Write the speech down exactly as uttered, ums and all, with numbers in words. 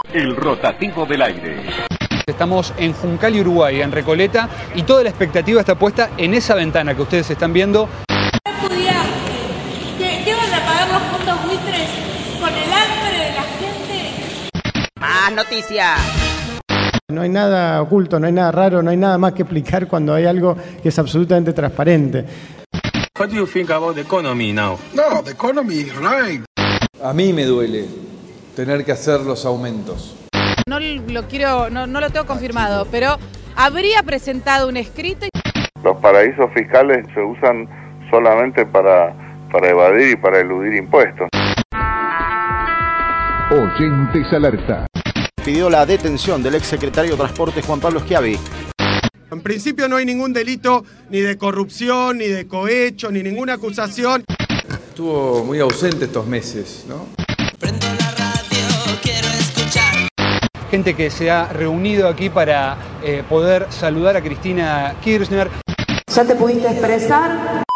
El rotativo del aire. Estamos en Juncal y Uruguay, en Recoleta, y toda la expectativa está puesta en esa ventana que ustedes están viendo. ¿Qué van a pagar los fondos buitres con el hambre de la gente? Más noticias. No hay nada oculto, no hay nada raro, no hay nada más que explicar cuando hay algo que es absolutamente transparente. What do you think about the economy now? No, the economy is right. A mí me duele tener que hacer los aumentos. No lo quiero, no, no lo tengo confirmado, pero habría presentado un escrito. Los paraísos fiscales se usan solamente para, para evadir y para eludir impuestos. Oyentes alerta. Pidió la detención del exsecretario de Transporte Juan Pablo Schiavi. En principio no hay ningún delito ni de corrupción, ni de cohecho, ni ninguna acusación. Estuvo muy ausente estos meses, ¿no? Prendo la radio, quiero escuchar. Gente que se ha reunido aquí para eh, poder saludar a Cristina Kirchner. ¿Ya te pudiste expresar?